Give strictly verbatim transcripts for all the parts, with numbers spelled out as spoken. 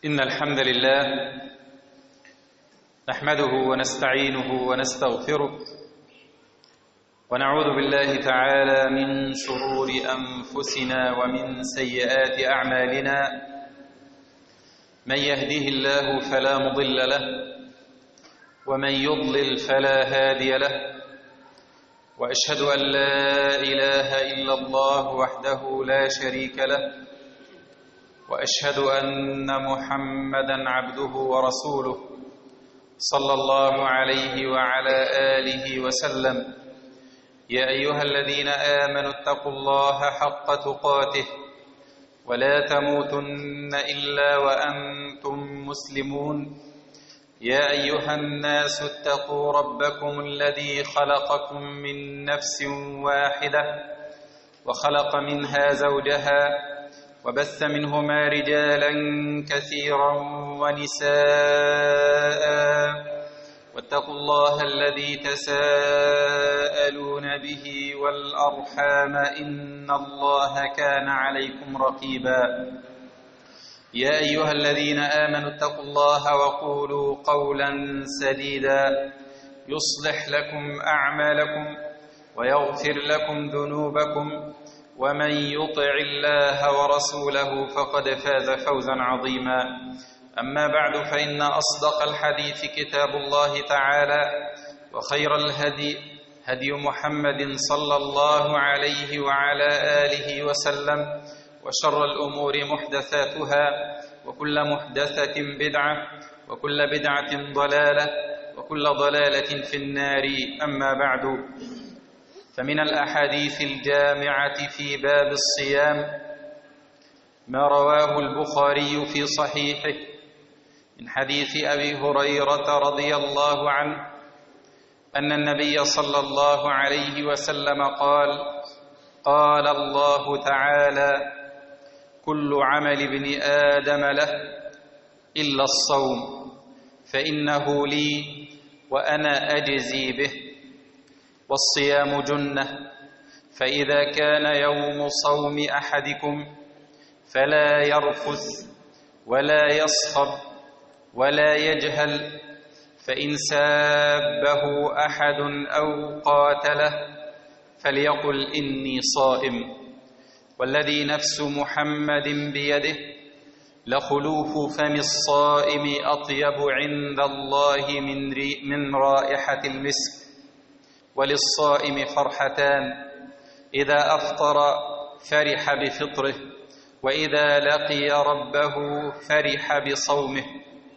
إن الحمد لله نحمده ونستعينه ونستغفره ونعوذ بالله تعالى من شرور أنفسنا ومن سيئات أعمالنا. من يهده الله فلا مضل له ومن يضلل فلا هادي له، وأشهد أن لا إله إلا الله وحده لا شريك له، وأشهد أن محمدًا عبده ورسوله صلى الله عليه وعلى آله وسلم. يا أيها الذين آمنوا اتقوا الله حق تقاته ولا تموتن إلا وأنتم مسلمون. يا أيها الناس اتقوا ربكم الذي خلقكم من نفس واحدة وخلق منها زوجها وبث منهما رجالا كثيرا ونساء، واتقوا الله الذي تساءلون به والأرحام إن الله كان عليكم رقيبا. يا أيها الذين آمنوا اتقوا الله وقولوا قولا سديدا يصلح لكم أعمالكم ويغفر لكم ذنوبكم، ومن يطع الله ورسوله فقد فاز فوزا عظيما. أما بعد، فإن أصدق الحديث كتاب الله تعالى، وخير الهدي هدي محمد صلى الله عليه وعلى آله وسلم، وشر الأمور محدثاتها، وكل محدثة بدعة، وكل بدعة ضلالة، وكل ضلالة في النار. أما بعد، فمن الأحاديث الجامعة في باب الصيام ما رواه البخاري في صحيحه من حديث أبي هريرة رضي الله عنه أن النبي صلى الله عليه وسلم قال: قال الله تعالى: كل عمل ابن آدم له إلا الصوم فإنه لي وأنا أجزي به، والصيام جنة، فإذا كان يوم صوم أحدكم فلا يرفث ولا يصخب ولا يجهل، فإن سابه أحد أو قاتله فليقل إني صائم. والذي نفس محمد بيده لخلوف فم الصائم أطيب عند الله من, من رائحة المسك. وللصائم فرحتان: إذا أفطر فرح بفطره، وإذا لقي ربه فرح بصومه.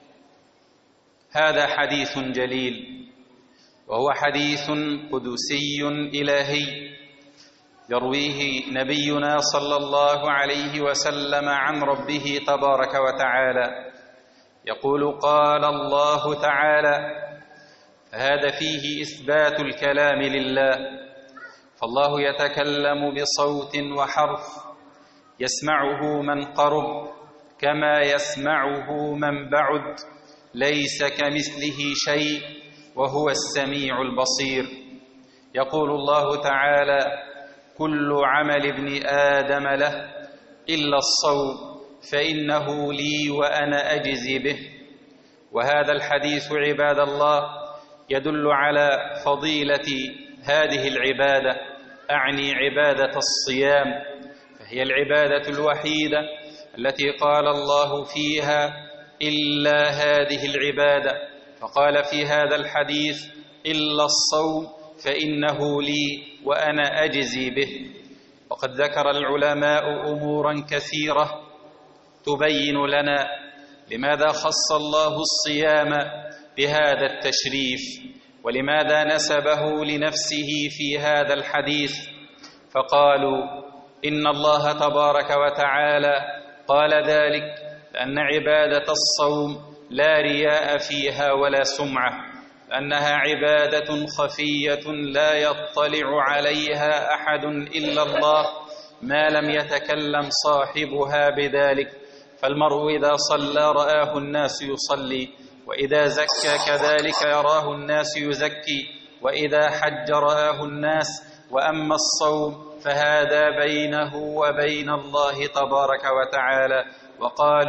هذا حديث جليل، وهو حديث قدسي إلهي يرويه نبينا صلى الله عليه وسلم عن ربه تبارك وتعالى، يقول: قال الله تعالى. هذا فيه إثبات الكلام لله، فالله يتكلم بصوت وحرف يسمعه من قرب كما يسمعه من بعد، ليس كمثله شيء وهو السميع البصير. يقول الله تعالى: كل عمل ابن آدم له إلا الصوم فإنه لي وأنا أجزي به. وهذا الحديث عباد الله يدل على فضيلة هذه العبادة، أعني عبادة الصيام، فهي العبادة الوحيدة التي قال الله فيها: إلا هذه العبادة. فقال في هذا الحديث: إلا الصوم فإنه لي وأنا أجزي به. وقد ذكر العلماء أمورا كثيرة تبين لنا لماذا خص الله الصيام بهذا التشريف، ولماذا نسبه لنفسه في هذا الحديث. فقالوا: إن الله تبارك وتعالى قال ذلك لأن عبادة الصوم لا رياء فيها ولا سمعة، لأنها عبادة خفية لا يطلع عليها أحد إلا الله ما لم يتكلم صاحبها بذلك. فالمرء إذا صلى رآه الناس يصلي، وإذا زكى كذلك يراه الناس يزكي، وإذا حج رآه الناس. وأما الصوم فهذا بينه وبين الله تبارك وتعالى. وقالوا: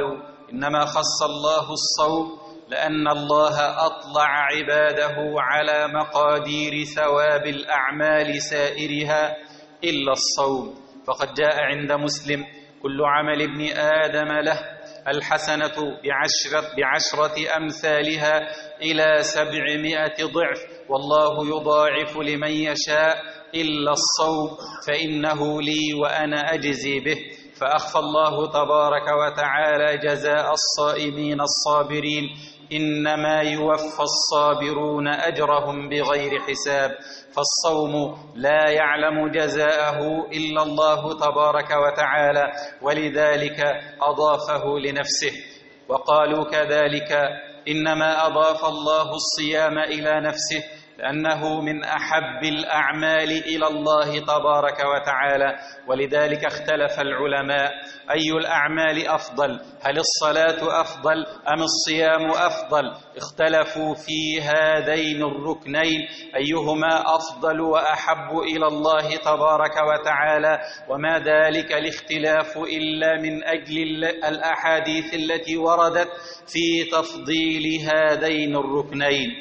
إنما خص الله الصوم لأن الله أطلع عباده على مقادير ثواب الأعمال سائرها إلا الصوم، فقد جاء عند مسلم: كل عمل ابن آدم له الحسنة بعشرة, بعشرة أمثالها إلى سبعمائة ضعف والله يضاعف لمن يشاء إلا الصوم فإنه لي وأنا أجزي به. فأخفى الله تبارك وتعالى جزاء الصائمين الصابرين: إنما يوفى الصابرون أجرهم بغير حساب. فالصوم لا يعلم جزاءه إلا الله تبارك وتعالى، ولذلك أضافه لنفسه. وقالوا كذلك: إنما أضاف الله الصيام إلى نفسه لأنه من أحب الأعمال إلى الله تبارك وتعالى. ولذلك اختلف العلماء: أي الأعمال أفضل؟ هل الصلاة أفضل أم الصيام أفضل؟ اختلفوا في هذين الركنين أيهما أفضل وأحب إلى الله تبارك وتعالى، وما ذلك الاختلاف إلا من أجل الأحاديث التي وردت في تفضيل هذين الركنين.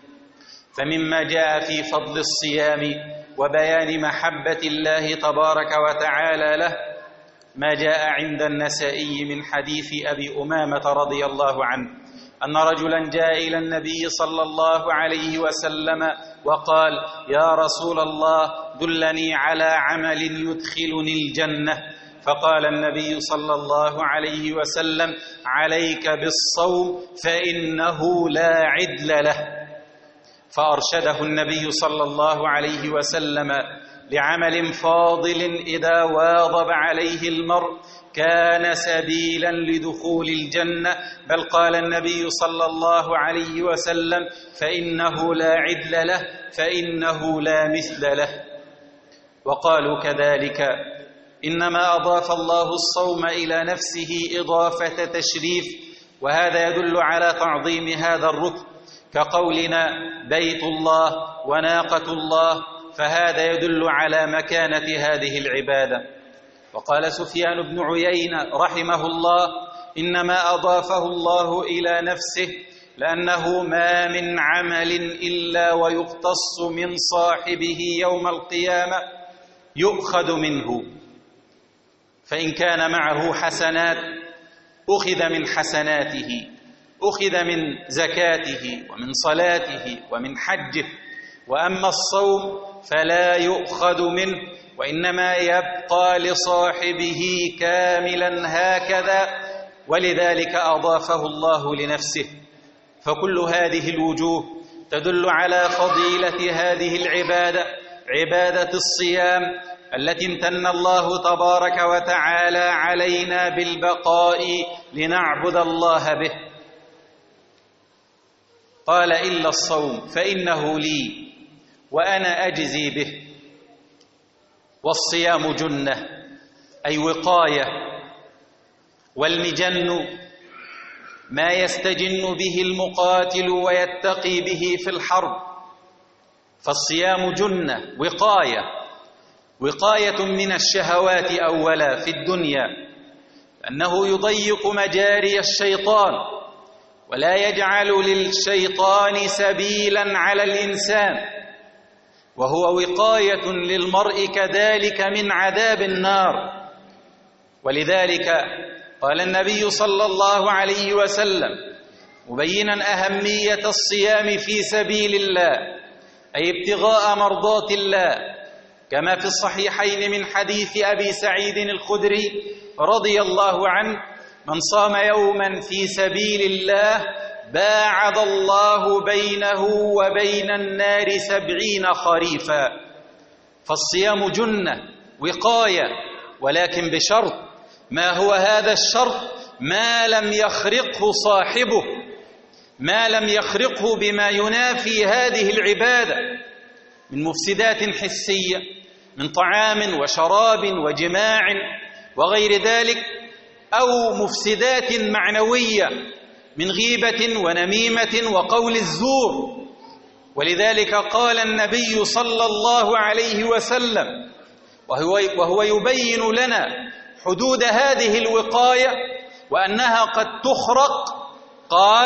فمما جاء في فضل الصيام وبيان محبة الله تبارك وتعالى له ما جاء عند النسائي من حديث أبي أمامة رضي الله عنه أن رجلا جاء إلى النبي صلى الله عليه وسلم وقال: يا رسول الله دلني على عمل يدخلني الجنة. فقال النبي صلى الله عليه وسلم: عليك بالصوم فإنه لا عدل له. فأرشده النبي صلى الله عليه وسلم لعمل فاضل إذا واظب عليه المرء كان سبيلا لدخول الجنة، بل قال النبي صلى الله عليه وسلم: فإنه لا عدل له فإنه لا مثل له. وقالوا كذلك: إنما أضاف الله الصوم إلى نفسه إضافة تشريف، وهذا يدل على تعظيم هذا الركن، كقولنا بيت الله وناقة الله، فهذا يدل على مكانة هذه العبادة. وقال سفيان بن عيينة رحمه الله: إنما أضافه الله إلى نفسه لأنه ما من عمل إلا ويقتص من صاحبه يوم القيامة يؤخذ منه، فإن كان معه حسنات أخذ من حسناته، أخذ من زكاته ومن صلاته ومن حجه. وأما الصوم فلا يؤخذ منه وإنما يبقى لصاحبه كاملا هكذا، ولذلك أضافه الله لنفسه. فكل هذه الوجوه تدل على فضيلة هذه العبادة، عبادة الصيام التي امتن الله تبارك وتعالى علينا بالبقاء لنعبد الله به. قال: إلا الصوم فإنه لي وأنا أجزي به. والصيام جنة أي وقاية، والمجن ما يستجن به المقاتل ويتقي به في الحرب، فالصيام جنة وقاية، وقاية من الشهوات أولا في الدنيا، أنه يضيق مجاري الشيطان ولا يجعل للشيطان سبيلا على الإنسان، وهو وقاية للمرء كذلك من عذاب النار. ولذلك قال النبي صلى الله عليه وسلم مبينا أهمية الصيام في سبيل الله، أي ابتغاء مرضات الله، كما في الصحيحين من حديث أبي سعيد الخدري رضي الله عنه: من صام يوما في سبيل الله باعد الله بينه وبين النار سبعين خريفا. فالصيام جنة وقاية، ولكن بشرط. ما هو هذا الشرط؟ ما لم يخرقه صاحبه، ما لم يخرقه بما ينافي هذه العبادة من مفسدات حسية، من طعام وشراب وجماع وغير ذلك، أو مفسدات معنوية من غيبة ونميمة وقول الزور. ولذلك قال النبي صلى الله عليه وسلم وهو, وهو يبين لنا حدود هذه الوقاية: وأنها قد تخرق؟ قال: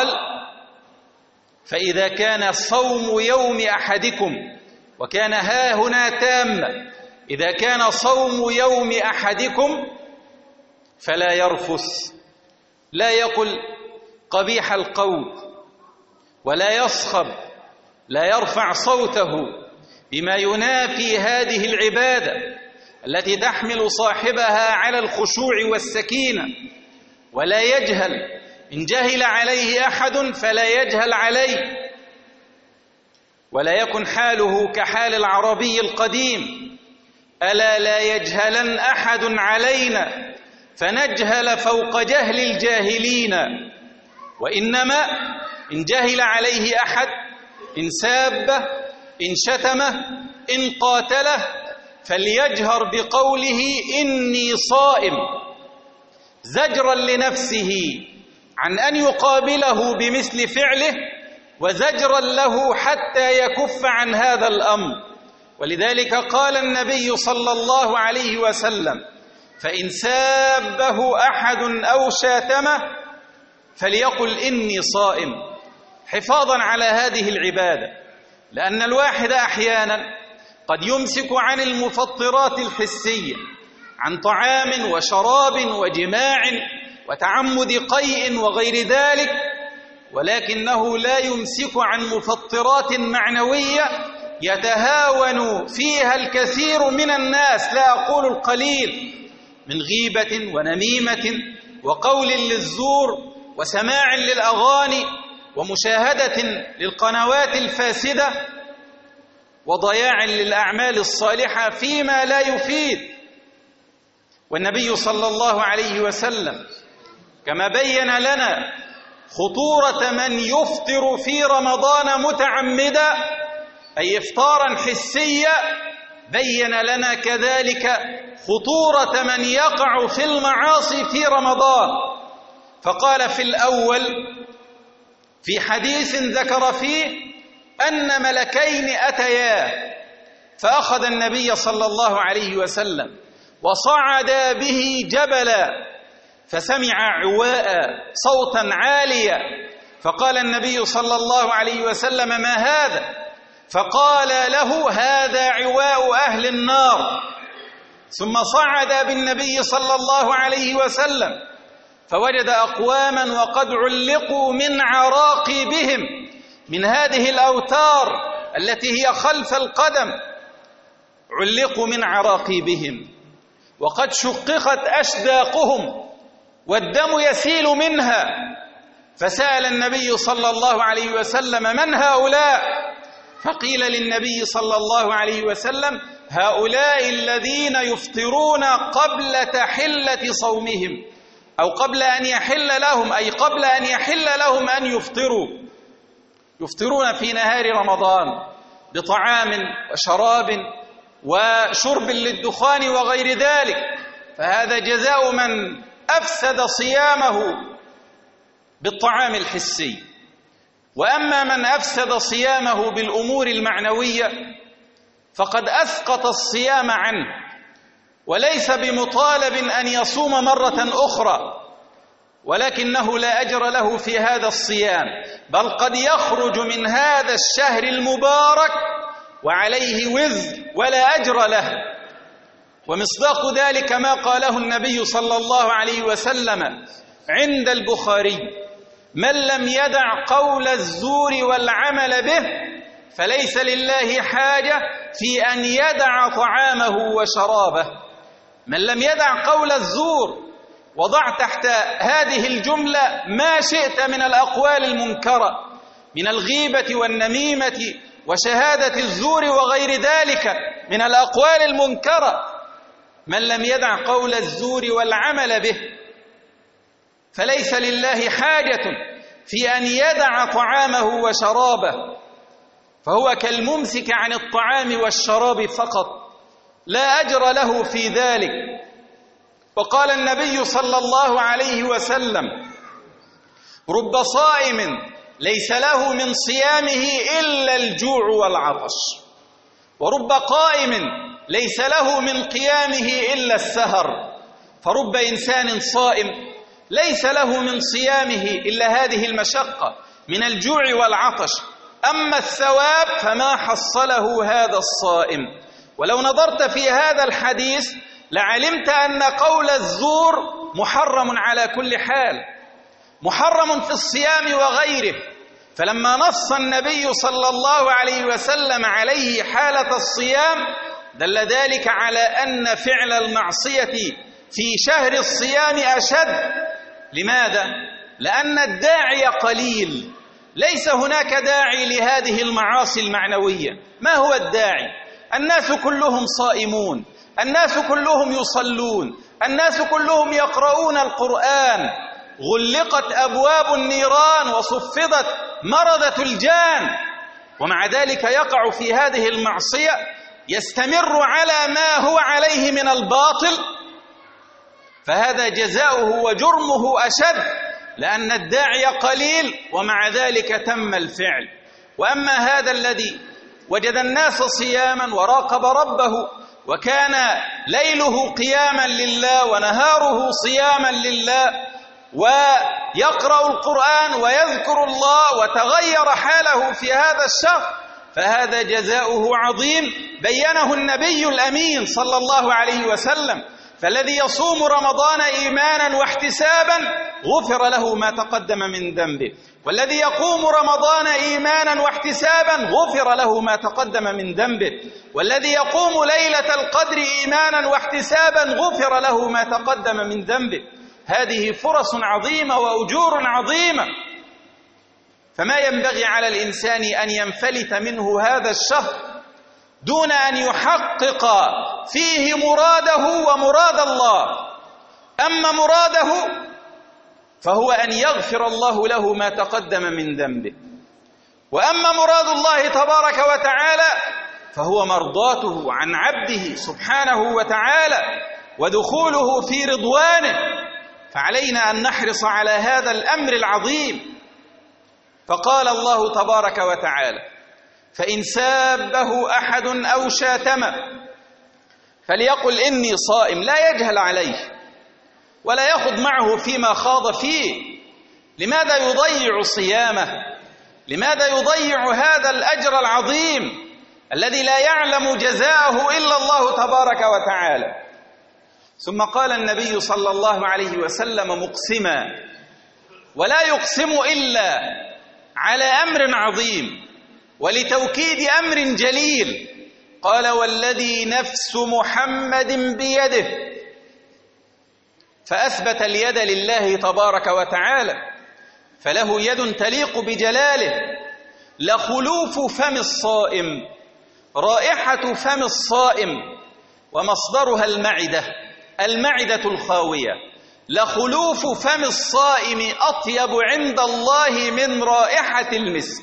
فإذا كان صوم يوم أحدكم، وكان ها هنا تامة، إذا كان صوم يوم أحدكم فلا يرفث، لا يقل قبيح القول، ولا يصخب، لا يرفع صوته بما ينافي هذه العبادة التي تحمل صاحبها على الخشوع والسكينة، ولا يجهل، إن جهل عليه أحد فلا يجهل عليه، ولا يكن حاله كحال العربي القديم: ألا لا يجهلن أحد علينا فنجهل فوق جهل الجاهلين. وإنما إن جهل عليه أحد، إن سابه، إن شتمه، إن قاتله، فليجهر بقوله: إني صائم، زجرا لنفسه عن أن يقابله بمثل فعله، وزجرا له حتى يكف عن هذا الأمر. ولذلك قال النبي صلى الله عليه وسلم: فإن سابه أحد أو شاتمه فليقل إني صائم، حفاظا على هذه العبادة. لأن الواحد أحيانا قد يمسك عن المفطرات الحسية، عن طعام وشراب وجماع وتعمد قيء وغير ذلك، ولكنه لا يمسك عن مفطرات معنوية يتهاون فيها الكثير من الناس، لا أقول القليل، من غيبة ونميمة وقول للزور وسماع للأغاني ومشاهدة للقنوات الفاسدة وضياع للأعمال الصالحة فيما لا يفيد. والنبي صلى الله عليه وسلم كما بين لنا خطورة من يفطر في رمضان متعمدا، أي إفطارا حسيا، بين لنا كذلك خطورة من يقع في المعاصي في رمضان. فقال في الأول في حديث ذكر فيه أن ملكين أتياه، فأخذ النبي صلى الله عليه وسلم وصعدا به جبلا، فسمع عواء صوتا عاليا، فقال النبي صلى الله عليه وسلم: ما هذا؟ فقال له: هذا عواء أهل النار. ثم صعد بالنبي صلى الله عليه وسلم فوجد أقواما وقد علقوا من عراقبهم، من هذه الأوتار التي هي خلف القدم، علقوا من عراقبهم وقد شققت أشداقهم والدم يسيل منها. فسأل النبي صلى الله عليه وسلم: من هؤلاء؟ فقيل للنبي صلى الله عليه وسلم: هؤلاء الذين يفطرون قبل تحلة صومهم، أو قبل أن يحل لهم، أي قبل أن يحل لهم أن يفطروا، يفطرون في نهار رمضان بطعام وشراب وشرب للدخان وغير ذلك، فهذا جزاء من أفسد صيامه بالطعام الحسي. وأما من أفسد صيامه بالأمور المعنوية فقد أسقط الصيام عنه، وليس بمطالب أن يصوم مرة أخرى، ولكنه لا أجر له في هذا الصيام، بل قد يخرج من هذا الشهر المبارك وعليه وزر ولا أجر له. ومصداق ذلك ما قاله النبي صلى الله عليه وسلم عند البخاري: من لم يدع قول الزور والعمل به فليس لله حاجة في أن يدع طعامه وشرابه. من لم يدع قول الزور، وضع تحت هذه الجملة ما شئت من الأقوال المنكرة من الغيبة والنميمة وشهادة الزور وغير ذلك من الأقوال المنكرة. من لم يدع قول الزور والعمل به فليس لله حاجة في أن يدع طعامه وشرابه، فهو كالممسك عن الطعام والشراب فقط، لا أجر له في ذلك. وقال النبي صلى الله عليه وسلم: رب صائم ليس له من صيامه إلا الجوع والعطش، ورب قائم ليس له من قيامه إلا السهر. فرب إنسان صائم ليس له من صيامه إلا هذه المشقة من الجوع والعطش، أما الثواب فما حصله هذا الصائم. ولو نظرت في هذا الحديث لعلمت أن قول الزور محرم على كل حال، محرم في الصيام وغيره. فلما نص النبي صلى الله عليه وسلم عليه حالة الصيام دل ذلك على أن فعل المعصية في شهر الصيام أشد. لماذا؟ لأن الداعي قليل، ليس هناك داعي لهذه المعاصي المعنوية. ما هو الداعي؟ الناس كلهم صائمون، الناس كلهم يصلون، الناس كلهم يقرؤون القرآن، غلقت أبواب النيران وصفدت مردة الجان، ومع ذلك يقع في هذه المعصية، يستمر على ما هو عليه من الباطل، فهذا جزاؤه وجرمه أشد، لأن الداعي قليل ومع ذلك تم الفعل. وأما هذا الذي وجد الناس صياما وراقب ربه وكان ليله قياما لله ونهاره صياما لله ويقرأ القرآن ويذكر الله وتغير حاله في هذا الشهر، فهذا جزاؤه عظيم بينه النبي الأمين صلى الله عليه وسلم. فالذي يصوم رمضان إيمانا واحتسابا غفر له ما تقدم من ذنبه، والذي يقوم رمضان إيمانا واحتسابا غفر له ما تقدم من ذنبه، والذي يقوم ليلة القدر إيمانا واحتسابا غفر له ما تقدم من ذنبه. هذه فرص عظيمة وأجور عظيمة، فما ينبغي على الإنسان أن ينفلت منه هذا الشهر دون أن يحقق فيه مراده ومراد الله. أما مراده فهو أن يغفر الله له ما تقدم من ذنبه، وأما مراد الله تبارك وتعالى فهو مرضاته عن عبده سبحانه وتعالى ودخوله في رضوانه. فعلينا أن نحرص على هذا الأمر العظيم. فقال الله تبارك وتعالى: فإن سابه أحد أو شاتمه فليقل إني صائم، لا يجهل عليه ولا يخض معه فيما خاض فيه. لماذا يضيع صيامه؟ لماذا يضيع هذا الأجر العظيم الذي لا يعلم جزاءه إلا الله تبارك وتعالى؟ ثم قال النبي صلى الله عليه وسلم مقسما، ولا يقسم إلا على أمر عظيم ولتوكيد أمر جليل، قال: والذي نفس محمد بيده، فأثبت اليد لله تبارك وتعالى، فله يد تليق بجلاله. لخلوف فم الصائم، رائحة فم الصائم ومصدرها المعدة، المعدة الخاوية. لخلوف فم الصائم أطيب عند الله من رائحة المسك.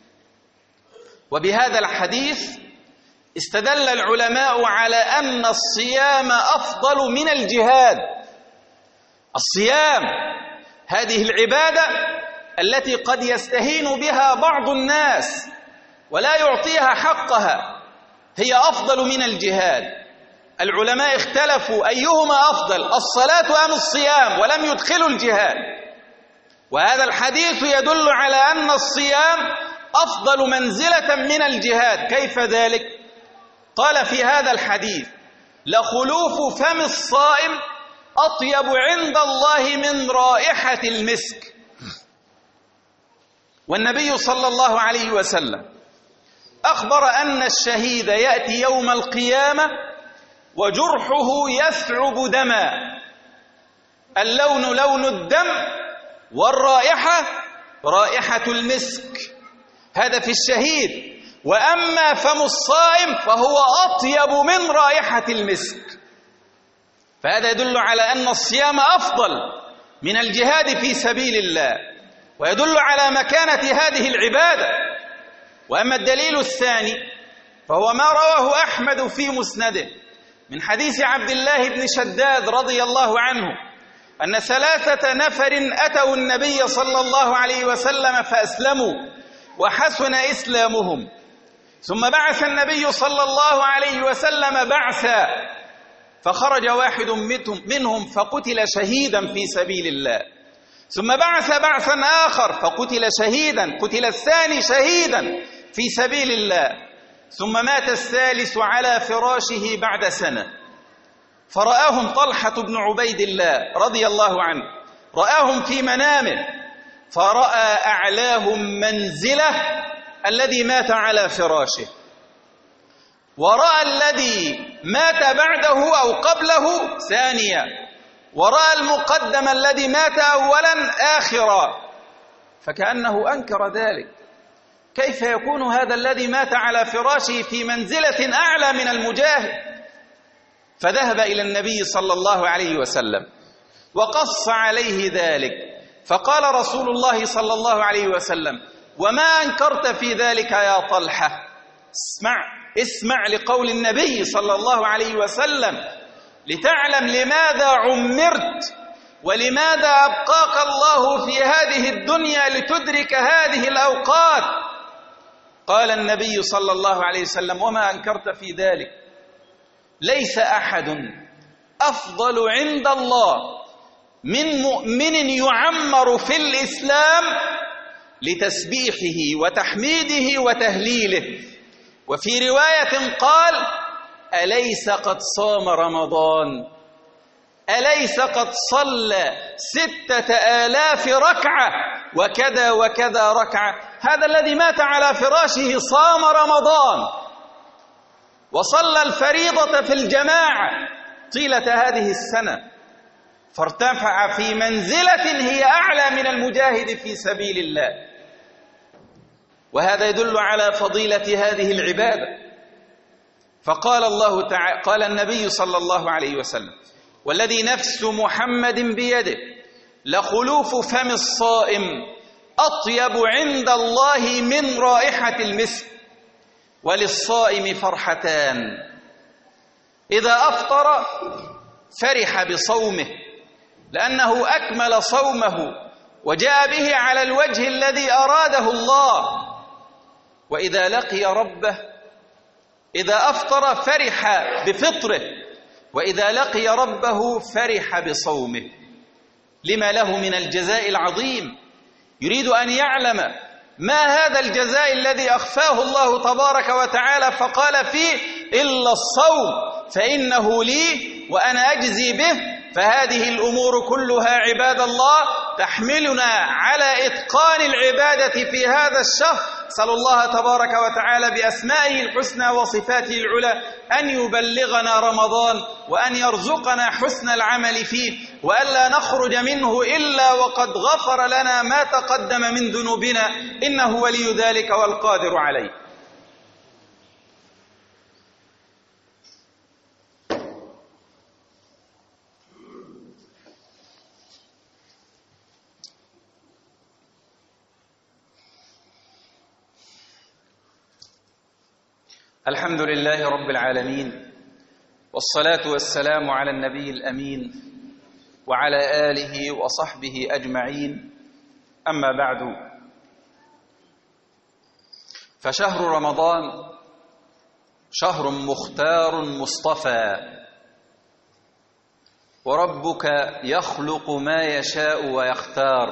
وبهذا الحديث استدل العلماء على أن الصيام أفضل من الجهاد. الصيام هذه العبادة التي قد يستهين بها بعض الناس ولا يعطيها حقها هي أفضل من الجهاد. العلماء اختلفوا أيهما أفضل، الصلاة أم الصيام، ولم يدخلوا الجهاد. وهذا الحديث يدل على أن الصيام أفضل منزلة من الجهاد. كيف ذلك؟ قال في هذا الحديث: لخلوف فم الصائم أطيب عند الله من رائحة المسك. والنبي صلى الله عليه وسلم أخبر أن الشهيد يأتي يوم القيامة وجرحه يثعب دما، اللون لون الدم والرائحة رائحة المسك، هذا في الشهيد. وأما فم الصائم فهو أطيب من رائحة المسك. فهذا يدل على أن الصيام أفضل من الجهاد في سبيل الله، ويدل على مكانة هذه العبادة. وأما الدليل الثاني فهو ما رواه أحمد في مسنده من حديث عبد الله بن شداد رضي الله عنه أن ثلاثة نفر أتوا النبي صلى الله عليه وسلم فأسلموا وحسن إسلامهم، ثم بعث النبي صلى الله عليه وسلم بعثا فخرج واحد منهم فقتل شهيدا في سبيل الله، ثم بعث بعثا آخر فقتل شهيدا، قتل الثاني شهيدا في سبيل الله، ثم مات الثالث على فراشه بعد سنة. فرآهم طلحة بن عبيد الله رضي الله عنه، رآهم في منامه، فرأى أعلاهم منزله الذي مات على فراشه، ورأى الذي مات بعده أو قبله ثانيا، ورأى المقدم الذي مات أولا آخرا، فكأنه أنكر ذلك. كيف يكون هذا الذي مات على فراشه في منزلة أعلى من المجاهد؟ فذهب إلى النبي صلى الله عليه وسلم وقص عليه ذلك، فقال رسول الله صلى الله عليه وسلم: وما أنكرت في ذلك يا طلحة؟ اسمع اسمع لقول النبي صلى الله عليه وسلم لتعلم لماذا عمرت ولماذا أبقاك الله في هذه الدنيا لتدرك هذه الأوقات. قال النبي صلى الله عليه وسلم: وما أنكرت في ذلك؟ ليس أحد أفضل عند الله من مؤمن يعمر في الإسلام لتسبيحه وتحميده وتهليله. وفي رواية قال: أليس قد صام رمضان؟ أليس قد صلى ستة آلاف ركعة وكذا وكذا ركعة؟ هذا الذي مات على فراشه صام رمضان وصلى الفريضة في الجماعة طيلة هذه السنة، فارتفع في منزلة هي أعلى من المجاهد في سبيل الله. وهذا يدل على فضيلة هذه العبادة. فقال الله تعالى، قال النبي صلى الله عليه وسلم: والذي نفس محمد بيده لخلوف فم الصائم أطيب عند الله من رائحة المسك. وللصائم فرحتان: إذا أفطر فرح بصومه لأنه أكمل صومه وجاء به على الوجه الذي أراده الله، وإذا لقي ربه إذا أفطر فرح بفطره، وإذا لقي ربه فرح بصومه، لما له من الجزاء العظيم. يريد أن يعلم ما هذا الجزاء الذي أخفاه الله تبارك وتعالى فقال فيه: إلا الصوم فإنه لي وأنا أجزي به. فهذه الأمور كلها عباد الله تحملنا على إتقان العبادة في هذا الشهر. نسأل الله تبارك وتعالى بأسمائه الحسنى وصفاته العلى أن يبلغنا رمضان وأن يرزقنا حسن العمل فيه، وألا نخرج منه إلا وقد غفر لنا ما تقدم من ذنوبنا، إنه ولي ذلك والقادر عليه. الحمد لله رب العالمين، والصلاة والسلام على النبي الأمين وعلى آله وصحبه أجمعين. أما بعد، فشهر رمضان شهر مختار مصطفى، وربك يخلق ما يشاء ويختار.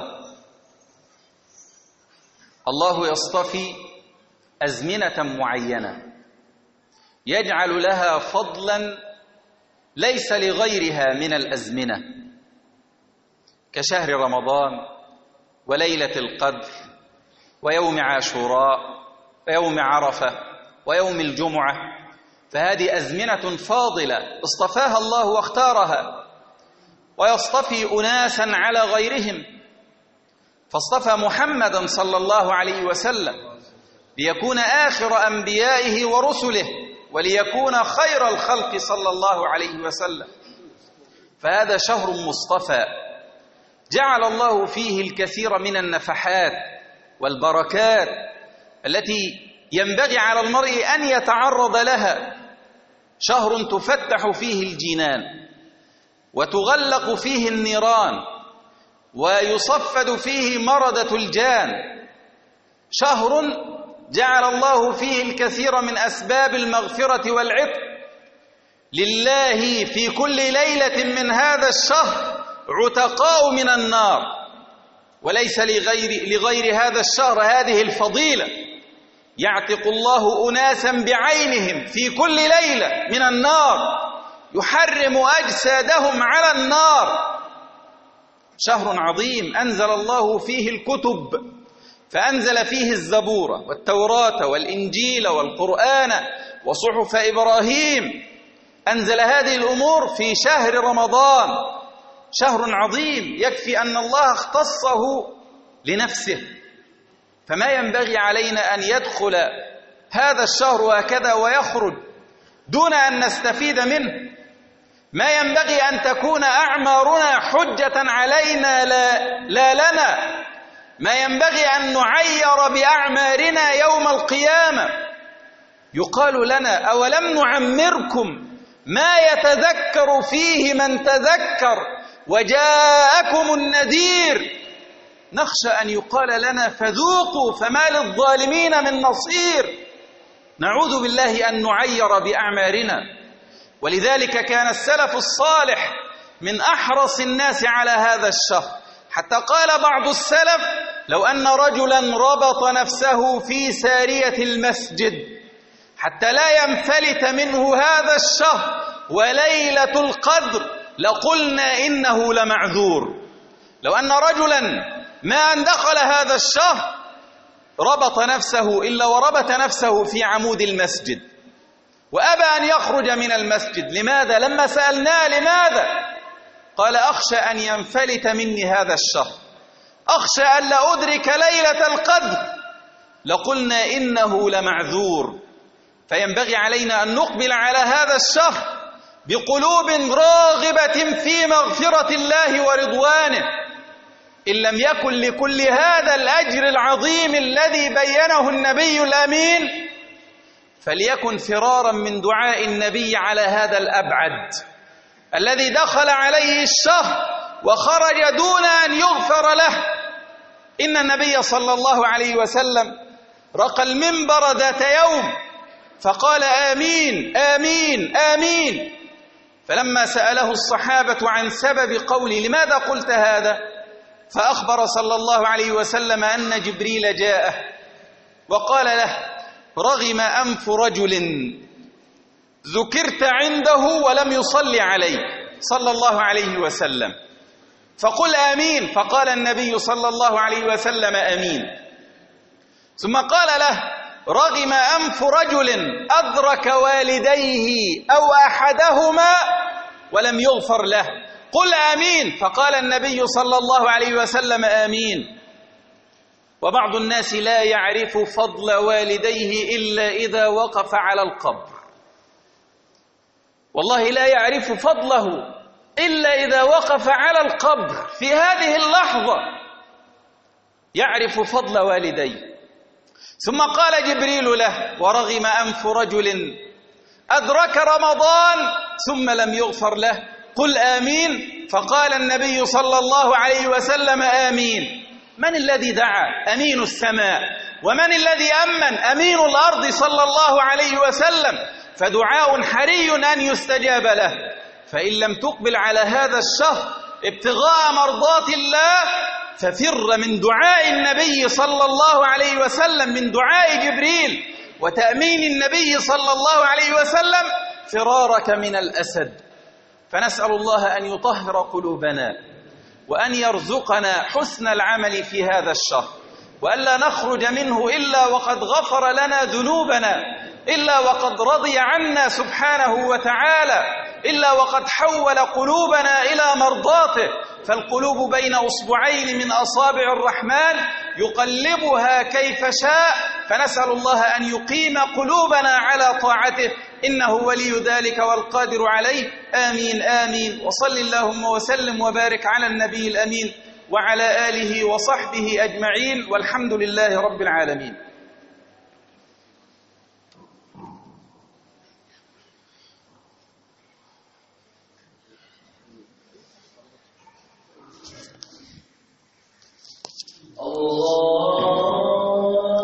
الله يصطفي أزمنة معينة يجعل لها فضلا ليس لغيرها من الأزمنة، كشهر رمضان وليلة القدر ويوم عاشوراء ويوم عرفة ويوم الجمعة. فهذه أزمنة فاضلة اصطفاها الله واختارها، ويصطفي أناسا على غيرهم، فاصطفى محمدا صلى الله عليه وسلم ليكون آخر أنبيائه ورسله وليكون خير الخلق صلى الله عليه وسلم. فهذا شهر مصطفى جعل الله فيه الكثير من النفحات والبركات التي ينبغي على المرء أن يتعرض لها. شهر تفتح فيه الجنان وتغلق فيه النيران ويصفد فيه مردة الجان. شهر جعل الله فيه الكثير من أسباب المغفرة والعتق. لله في كل ليلة من هذا الشهر عتقاء من النار، وليس لغير, لغير هذا الشهر هذه الفضيلة. يعتق الله أناسا بعينهم في كل ليلة من النار، يحرم أجسادهم على النار. شهر عظيم أنزل الله فيه الكتب، فأنزل فيه الزبور والتوراة والإنجيل والقرآن وصحف إبراهيم. أنزل هذه الأمور في شهر رمضان، شهر عظيم يكفي أن الله اختصه لنفسه، فما ينبغي علينا أن يدخل هذا الشهر هكذا ويخرج دون أن نستفيد منه. ما ينبغي أن تكون أعمارنا حجة علينا لا, لا لنا. ما ينبغي أن نعير بأعمارنا يوم القيامة. يقال لنا أولم نعمركم ما يتذكر فيه من تذكر وجاءكم النذير. نخشى أن يقال لنا فذوقوا فما للظالمين من نصير. نعوذ بالله أن نعير بأعمارنا. ولذلك كان السلف الصالح من أحرص الناس على هذا الشهر، حتى قال بعض السلف: لو أن رجلا ربط نفسه في سارية المسجد حتى لا ينفلت منه هذا الشهر وليلة القدر لقلنا إنه لمعذور. لو أن رجلا ما أن دخل هذا الشهر ربط نفسه إلا وربط نفسه في عمود المسجد وأبى أن يخرج من المسجد. لماذا؟ لما سألناه لماذا؟ قال: أخشى أن ينفلت مني هذا الشهر، أخشى أن لا أدرك ليلة القدر، لقلنا إنه لمعذور. فينبغي علينا أن نقبل على هذا الشهر بقلوب راغبة في مغفرة الله ورضوانه. إن لم يكن لكل هذا الأجر العظيم الذي بينه النبي الأمين، فليكن فرارا من دعاء النبي على هذا الأبعد الذي دخل عليه الشهر وخرج دون أن يغفر له. إن النبي صلى الله عليه وسلم رقى المنبر ذات يوم فقال: آمين آمين آمين. فلما سأله الصحابة عن سبب قوله: لماذا قلت هذا؟ فأخبر صلى الله عليه وسلم أن جبريل جاءه وقال له: رغم أنف رجل ذكرت عنده ولم يصلي عليه صلى الله عليه وسلم، فقل آمين. فقال النبي صلى الله عليه وسلم: آمين. ثم قال له: رغم أنف رجل أدرك والديه أو أحدهما ولم يغفر له، قل آمين. فقال النبي صلى الله عليه وسلم: آمين. وبعض الناس لا يعرف فضل والديه إلا إذا وقف على القبر. والله لا يعرف فضله إلا إذا وقف على القبر، في هذه اللحظة يعرف فضل والديه. ثم قال جبريل له: ورغم أنف رجل أدرك رمضان ثم لم يغفر له، قل آمين. فقال النبي صلى الله عليه وسلم: آمين. من الذي دعا؟ أمين السماء. ومن الذي أمن؟ أمين الأرض صلى الله عليه وسلم. فدعاء حري أن يستجاب له. فإن لم تقبل على هذا الشهر ابتغاء مرضات الله ففر من دعاء النبي صلى الله عليه وسلم، من دعاء جبريل وتأمين النبي صلى الله عليه وسلم، فرارك من الأسد. فنسأل الله أن يطهر قلوبنا وأن يرزقنا حسن العمل في هذا الشهر، وألا نخرج منه إلا وقد غفر لنا ذنوبنا، إلا وقد رضي عنا سبحانه وتعالى، إلا وقد حول قلوبنا إلى مرضاته. فالقلوب بين أصبعين من أصابع الرحمن يقلبها كيف شاء، فنسأل الله أن يقيم قلوبنا على طاعته، إنه ولي ذلك والقادر عليه. آمين آمين. وصل اللهم وسلم وبارك على النبي الأمين وعلى آله وصحبه أجمعين، والحمد لله رب العالمين.